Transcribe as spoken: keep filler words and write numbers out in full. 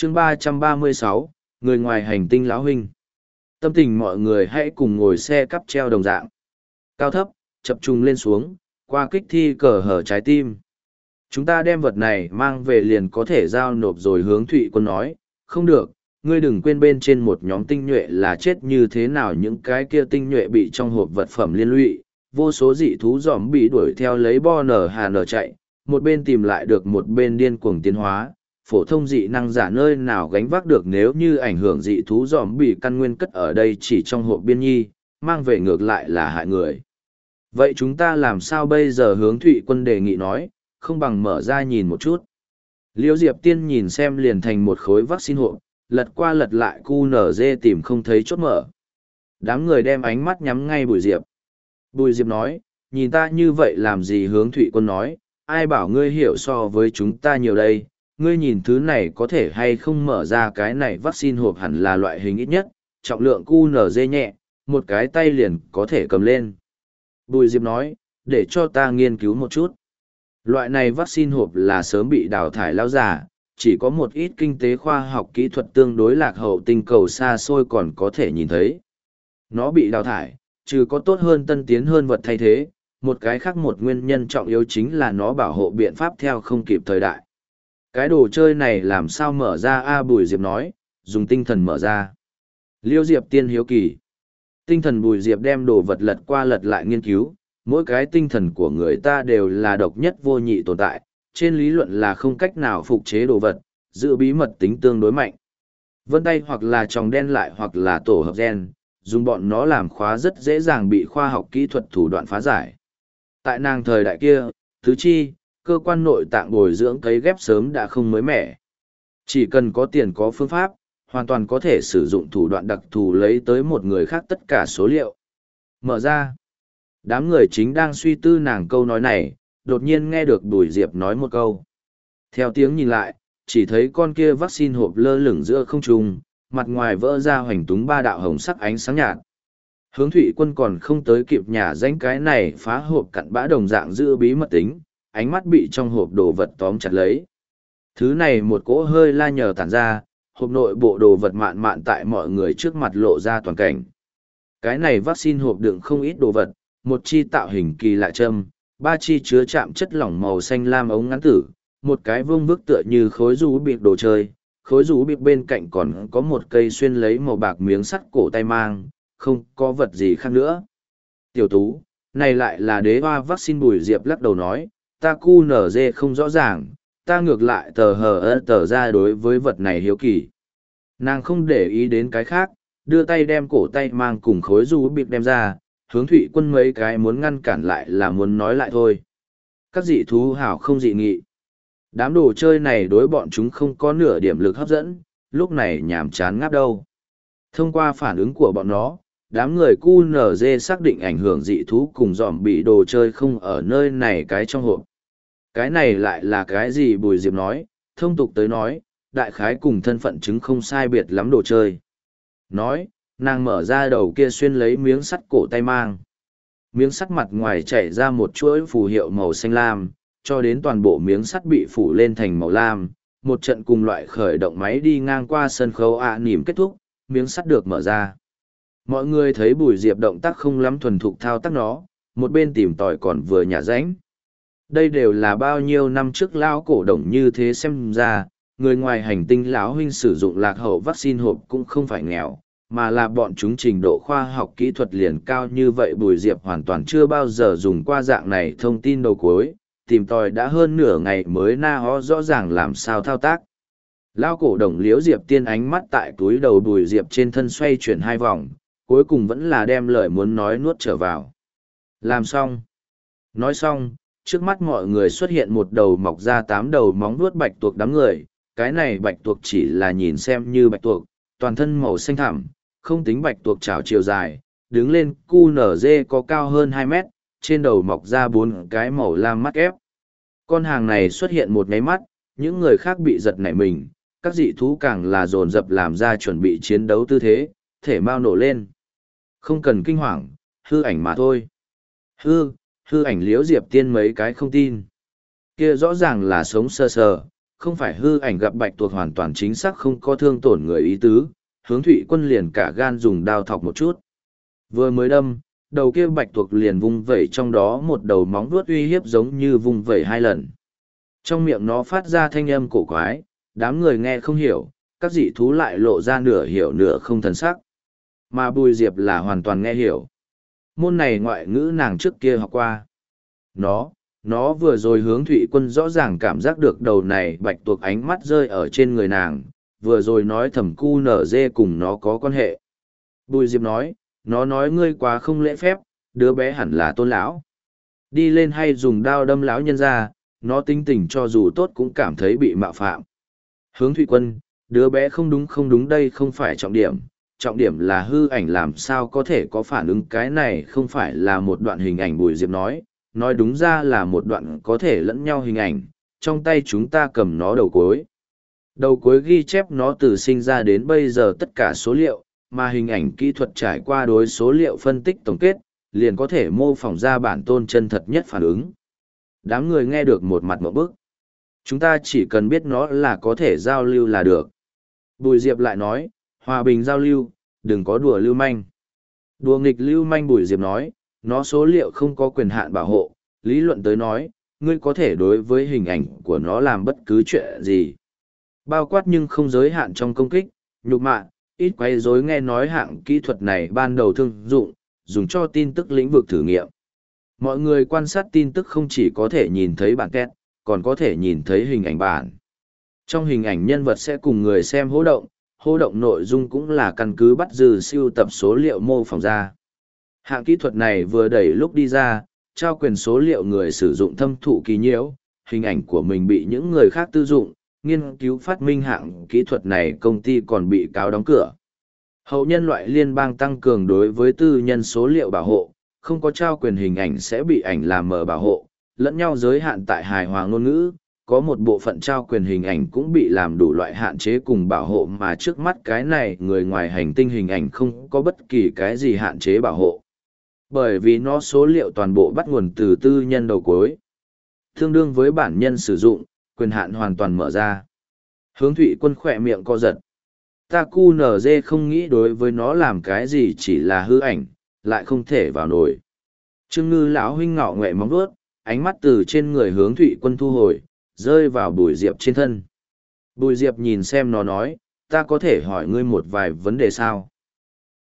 chương ba trăm ba mươi sáu, người ngoài hành tinh lão huynh. Tâm tình mọi người hãy cùng ngồi xe cắp treo đồng dạng. Cao thấp, chập trùng lên xuống, qua kích thi cờ hở trái tim. Chúng ta đem vật này mang về liền có thể giao nộp rồi. Hướng Thụy Quân nói, không được, ngươi đừng quên bên trên một nhóm tinh nhuệ là chết như thế nào. Những cái kia tinh nhuệ bị trong hộp vật phẩm liên lụy, vô số dị thú giòm bị đuổi theo lấy bo nở hà nở chạy, một bên tìm lại được một bên điên cuồng tiến hóa. Phổ thông dị năng giả nơi nào gánh vác được nếu như ảnh hưởng dị thú giòm bị căn nguyên cất ở đây chỉ trong hộp biên nhi, mang về ngược lại là hại người. Vậy chúng ta làm sao bây giờ? Hướng Thụy Quân đề nghị nói, không bằng mở ra nhìn một chút. Liễu Diệp Tiên nhìn xem liền thành một khối vaccine hộp, lật qua lật lại cu nở dê tìm không thấy chốt mở. Đám người đem ánh mắt nhắm ngay Bùi Diệp. Bùi Diệp nói, nhìn ta như vậy làm gì? Hướng Thụy Quân nói, ai bảo ngươi hiểu so với chúng ta nhiều đây, ngươi nhìn thứ này có thể hay không mở ra. Cái này vaccine hộp hẳn là loại hình ít nhất, trọng lượng cu nở dê nhẹ, một cái tay liền có thể cầm lên. Bùi Diệp nói, để cho ta nghiên cứu một chút. Loại này vaccine hộp là sớm bị đào thải lao giả, chỉ có một ít kinh tế khoa học kỹ thuật tương đối lạc hậu tinh cầu xa xôi còn có thể nhìn thấy. Nó bị đào thải, trừ có tốt hơn tân tiến hơn vật thay thế, một cái khác một nguyên nhân trọng yếu chính là nó bảo hộ biện pháp theo không kịp thời đại. Cái đồ chơi này làm sao mở ra? A Bùi Diệp nói, dùng tinh thần mở ra. Liêu Diệp Tiên hiếu kỳ. Tinh thần. Bùi Diệp đem đồ vật lật qua lật lại nghiên cứu, mỗi cái tinh thần của người ta đều là độc nhất vô nhị tồn tại, trên lý luận là không cách nào phục chế đồ vật, giữ bí mật tính tương đối mạnh. Vân tay hoặc là tròng đen lại hoặc là tổ hợp gen, dùng bọn nó làm khóa rất dễ dàng bị khoa học kỹ thuật thủ đoạn phá giải. Tại nàng thời đại kia, tứ chi, cơ quan nội tạng bồi dưỡng cấy ghép sớm đã không mới mẻ. Chỉ cần có tiền có phương pháp, hoàn toàn có thể sử dụng thủ đoạn đặc thù lấy tới một người khác tất cả số liệu. Mở ra. Đám người chính đang suy tư nàng câu nói này, đột nhiên nghe được Bùi Diệp nói một câu. Theo tiếng nhìn lại, chỉ thấy con kia vaccine hộp lơ lửng giữa không trung, mặt ngoài vỡ ra hoành túng ba đạo hồng sắc ánh sáng nhạt. Hướng Thụy Quân còn không tới kịp nhả danh cái này phá hộp cặn bã đồng dạng giữ bí mật tính, ánh mắt bị trong hộp đồ vật tóm chặt lấy. Thứ này một cỗ hơi la nhờ tản ra, hộp nội bộ đồ vật mạn mạn tại mọi người trước mặt lộ ra toàn cảnh. Cái này vaccine hộp đựng không ít đồ vật, một chi tạo hình kỳ lạ châm, ba chi chứa chạm chất lỏng màu xanh lam ống ngắn tử, một cái vương vức tựa như khối rú bịp đồ chơi, khối rú bịp bên cạnh còn có một cây xuyên lấy màu bạc miếng sắt cổ tay mang, không có vật gì khác nữa. Tiểu Tú, này lại là đế hoa vaccine. Bùi Diệp lắc đầu nói, ta cu nở dê không rõ ràng, ta ngược lại tờ hờ ơ tờ ra đối với vật này hiếu kỳ. Nàng không để ý đến cái khác, đưa tay đem cổ tay mang cùng khối rú bịp đem ra. Hướng Thụy Quân mấy cái muốn ngăn cản lại là muốn nói lại thôi. Các dị thú hảo không dị nghị. Đám đồ chơi này đối bọn chúng không có nửa điểm lực hấp dẫn, lúc này nhàm chán ngáp đâu. Thông qua phản ứng của bọn nó, đám người cu nở dê xác định ảnh hưởng dị thú cùng dòm bị đồ chơi không ở nơi này cái trong hộp. Cái này lại là cái gì? Bùi Diệp nói, thông tục tới nói, đại khái cùng thân phận chứng không sai biệt lắm đồ chơi. Nói, nàng mở ra đầu kia xuyên lấy miếng sắt cổ tay mang. Miếng sắt mặt ngoài chảy ra một chuỗi phù hiệu màu xanh lam, cho đến toàn bộ miếng sắt bị phủ lên thành màu lam. Một trận cùng loại khởi động máy đi ngang qua sân khấu ạ nỉm kết thúc, miếng sắt được mở ra. Mọi người thấy Bùi Diệp động tác không lắm thuần thục thao tác nó, một bên tìm tòi còn vừa nhả ránh. Đây đều là bao nhiêu năm trước lão cổ đồng như thế xem ra, người ngoài hành tinh lão huynh sử dụng lạc hậu vaccine hộp cũng không phải nghèo, mà là bọn chúng trình độ khoa học kỹ thuật liền cao như vậy. Bùi Diệp hoàn toàn chưa bao giờ dùng qua dạng này thông tin đầu cuối, tìm tòi đã hơn nửa ngày mới na ho rõ ràng làm sao thao tác. Lao cổ đồng Liễu Diệp Tiên ánh mắt tại túi đầu Bùi Diệp trên thân xoay chuyển hai vòng, cuối cùng vẫn là đem lời muốn nói nuốt trở vào. Làm xong. Nói xong, trước mắt mọi người xuất hiện một đầu mọc ra tám đầu móng vuốt bạch tuộc đám người. Cái này bạch tuộc chỉ là nhìn xem như bạch tuộc, toàn thân màu xanh thẳm, không tính bạch tuộc chảo chiều dài, đứng lên cu nở dê có cao hơn hai mét, trên đầu mọc ra bốn cái màu lam mắt ép. Con hàng này xuất hiện một nháy mắt, những người khác bị giật nảy mình, các dị thú càng là dồn dập làm ra chuẩn bị chiến đấu tư thế, thể mau nổ lên. Không cần kinh hoàng, hư ảnh mà thôi. Hư, hư ảnh Liễu Diệp Tiên mấy cái không tin. Kia rõ ràng là sống sờ sờ, không phải hư ảnh gặp bạch tuộc hoàn toàn chính xác không có thương tổn người ý tứ, hướng thụy quân liền cả gan dùng đao thọc một chút. Vừa mới đâm, đầu kia bạch tuộc liền vung vẩy trong đó một đầu móng vuốt uy hiếp giống như vung vẩy hai lần. Trong miệng nó phát ra thanh âm cổ quái, đám người nghe không hiểu, các dị thú lại lộ ra nửa hiểu nửa không thần sắc. Mà Bùi Diệp là hoàn toàn nghe hiểu. Môn này ngoại ngữ nàng trước kia học qua. Nó, nó vừa rồi hướng thụy quân rõ ràng cảm giác được đầu này bạch tuộc ánh mắt rơi ở trên người nàng, vừa rồi nói thầm cu nở dê cùng nó có quan hệ. Bùi Diệp nói, nó nói ngươi quá không lễ phép, đứa bé hẳn là Tôn lão. Đi lên hay dùng đao đâm lão nhân ra, nó tính tình cho dù tốt cũng cảm thấy bị mạo phạm. Hướng thụy quân, đứa bé không đúng không đúng đây không phải trọng điểm, trọng điểm là hư ảnh làm sao có thể có phản ứng, cái này không phải là một đoạn hình ảnh. Bùi Diệp nói, nói đúng ra là một đoạn có thể lẫn nhau hình ảnh, trong tay chúng ta cầm nó đầu cuối. Đầu cuối ghi chép nó từ sinh ra đến bây giờ tất cả số liệu, mà hình ảnh kỹ thuật trải qua đối số liệu phân tích tổng kết, liền có thể mô phỏng ra bản tôn chân thật nhất phản ứng. Đám người nghe được một mặt một bức. Chúng ta chỉ cần biết nó là có thể giao lưu là được. Bùi Diệp lại nói, hòa bình giao lưu, đừng có đùa lưu manh. Đùa nghịch lưu manh. Bùi Diệp nói, nó số liệu không có quyền hạn bảo hộ, lý luận tới nói, ngươi có thể đối với hình ảnh của nó làm bất cứ chuyện gì. Bao quát nhưng không giới hạn trong công kích, nhục mạ, ít quấy rối. Nghe nói hạng kỹ thuật này ban đầu thương dụng, dùng cho tin tức lĩnh vực thử nghiệm. Mọi người quan sát tin tức không chỉ có thể nhìn thấy bản kết, còn có thể nhìn thấy hình ảnh bản. Trong hình ảnh nhân vật sẽ cùng người xem hô động, hô động nội dung cũng là căn cứ bắt dư siêu tập số liệu mô phỏng ra. Hạng kỹ thuật này vừa đẩy lúc đi ra, trao quyền số liệu người sử dụng thâm thụ kỳ nhiễu, hình ảnh của mình bị những người khác tư dụng, nghiên cứu phát minh hạng kỹ thuật này công ty còn bị cáo đóng cửa. Hậu nhân loại liên bang tăng cường đối với tư nhân số liệu bảo hộ, không có trao quyền hình ảnh sẽ bị ảnh làm mờ bảo hộ, lẫn nhau giới hạn tại hài hòa ngôn ngữ, có một bộ phận trao quyền hình ảnh cũng bị làm đủ loại hạn chế cùng bảo hộ, mà trước mắt cái này người ngoài hành tinh hình ảnh không có bất kỳ cái gì hạn chế bảo hộ. Bởi vì nó số liệu toàn bộ bắt nguồn từ tư nhân đầu cuối. Tương đương với bản nhân sử dụng, quyền hạn hoàn toàn mở ra. Hướng thụy quân khỏe miệng co giật. Ta cu nở dê không nghĩ đối với nó làm cái gì, chỉ là hư ảnh, lại không thể vào nổi. Trương Ngư lão huynh ngọ ngoẹ móng vuốt, ánh mắt từ trên người hướng thụy quân thu hồi, rơi vào Bùi Diệp trên thân. Bùi Diệp nhìn xem nó nói, ta có thể hỏi ngươi một vài vấn đề sao?